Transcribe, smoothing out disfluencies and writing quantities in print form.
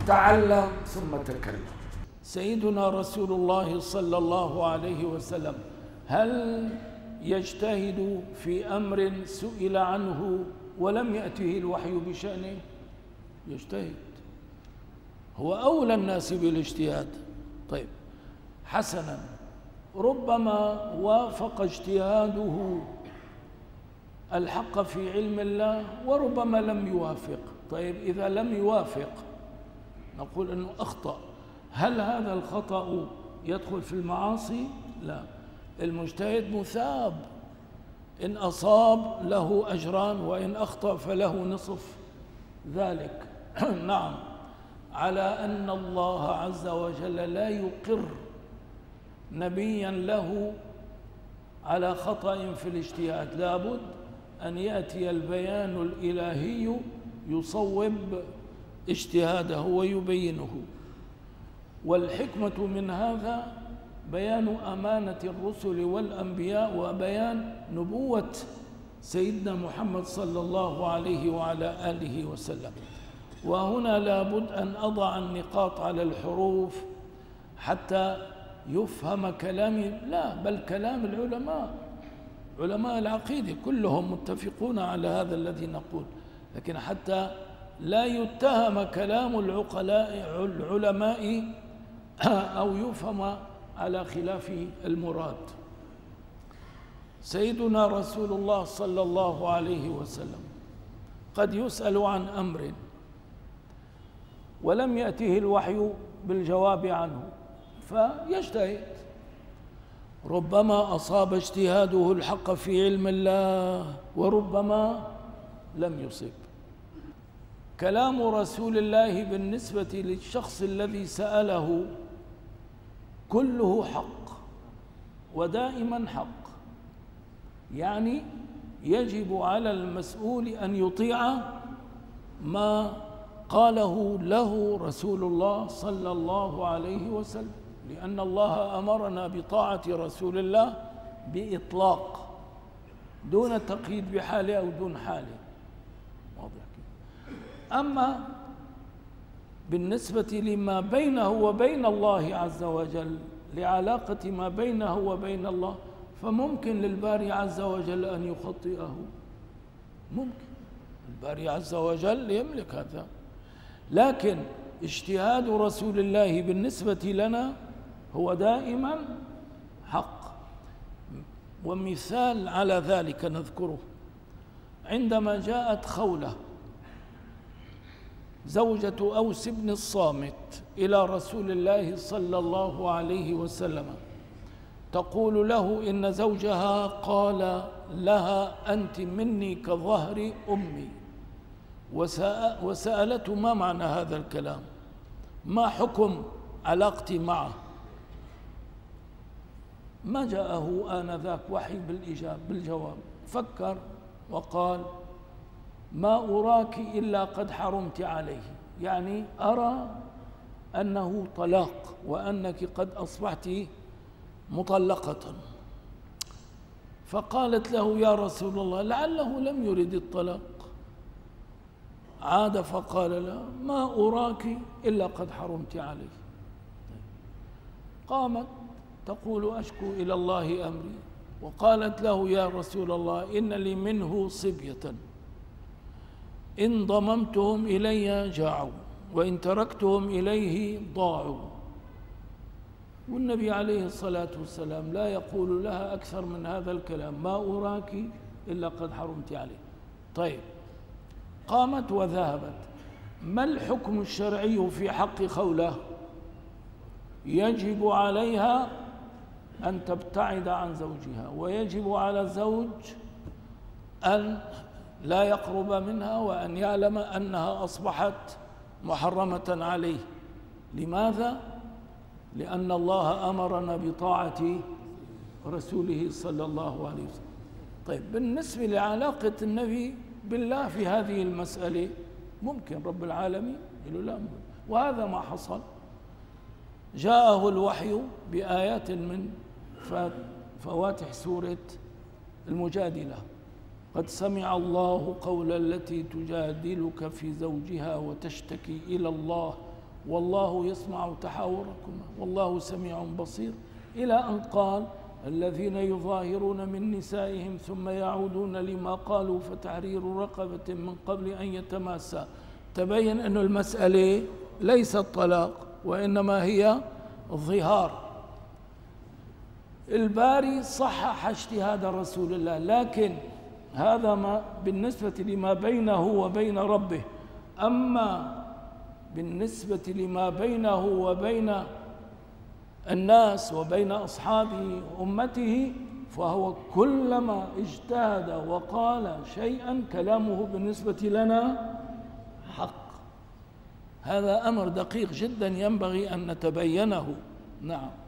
تعلم ثم تكلم. سيدنا رسول الله صلى الله عليه وسلم هل يجتهد في أمر سئل عنه ولم يأته الوحي بشأنه؟ يجتهد، هو أولى الناس بالاجتهاد. طيب حسنا، ربما وافق اجتهاده الحق في علم الله وربما لم يوافق. طيب إذا لم يوافق نقول أنه أخطأ. هل هذا الخطأ يدخل في المعاصي؟ لا، المجتهد مثاب، إن أصاب له أجران وإن أخطأ فله نصف ذلك. نعم، على أن الله عز وجل لا يقر نبيا له على خطأ في الاجتهاد، لابد أن يأتي البيان الإلهي يصوب اجتهاده ويبينه. والحكمة من هذا بيان أمانة الرسل والأنبياء وبيان نبوة سيدنا محمد صلى الله عليه وعلى آله وسلم. وهنا لابد أن أضع النقاط على الحروف حتى يفهم كلامي، لا بل كلام العلماء، علماء العقيدة كلهم متفقون على هذا الذي نقول، لكن حتى لا يتهم كلام العلماء أو يفهم على خلاف المراد. سيدنا رسول الله صلى الله عليه وسلم قد يسأل عن أمر ولم يأته الوحي بالجواب عنه فيجتهد، ربما أصاب اجتهاده الحق في علم الله وربما لم يصب. كلام رسول الله بالنسبة للشخص الذي سأله كله حق ودائما حق، يعني يجب على المسؤول أن يطيع ما قاله له رسول الله صلى الله عليه وسلم، لأن الله أمرنا بطاعة رسول الله بإطلاق دون تقييد بحاله أو دون حاله، واضح كده. أما بالنسبة لما بينه وبين الله عز وجل، لعلاقة ما بينه وبين الله، فممكن للباري عز وجل أن يخطئه، ممكن الباري عز وجل يملك هذا، لكن اجتهاد رسول الله بالنسبة لنا هو دائما حق. ومثال على ذلك نذكره عندما جاءت خولة زوجة أوس بن الصامت إلى رسول الله صلى الله عليه وسلم تقول له إن زوجها قال لها أنت مني كظهر أمي، وسألته ما معنى هذا الكلام، ما حكم علاقتي معه؟ ما جاءه آنذاك وحي بالجواب، فكر وقال ما أراك إلا قد حرمت عليه، يعني أرى أنه طلاق وأنك قد أصبحت مطلقة. فقالت له يا رسول الله لعله لم يرد الطلاق، عاد فقال لا ما أراك إلا قد حرمت عليه. قامت تقول أشكو إلى الله أمري، وقالت له يا رسول الله إن لي منه صبية إن ضممتهم إلي جاعوا وإن تركتهم إليه ضاعوا. والنبي عليه الصلاة والسلام لا يقول لها أكثر من هذا الكلام، ما أراك إلا قد حرمت عليه. طيب قامت وذهبت، ما الحكم الشرعي في حق خولة؟ يجب عليها أن تبتعد عن زوجها، ويجب على الزوج أن لا يقرب منها وأن يعلم أنها أصبحت محرمة عليه. لماذا؟ لأن الله أمرنا بطاعة رسوله صلى الله عليه وسلم. طيب بالنسبة لعلاقة النبي بالله في هذه المسألة ممكن رب العالمين يقول لا، وهذا ما حصل. جاءه الوحي بآيات من فواتح سورة المجادلة، قد سمع الله قول التي تجادلك في زوجها وتشتكي إلى الله والله يسمع تحاوركما والله سميع بصير، إلى أن قال الذين يظاهرون من نسائهم ثم يعودون لما قالوا فتحرير رقبة من قبل أن يتماسا. تبين أن المسألة ليست طلاق وإنما هي ظهار. الباري صحح اجتهاد رسول الله، لكن هذا ما بالنسبة لما بينه وبين ربه. أما بالنسبة لما بينه وبين الناس وبين أصحابه وأمته فهو كلما اجتهد وقال شيئا كلامه بالنسبة لنا حق. هذا أمر دقيق جدا ينبغي أن نتبينه. نعم.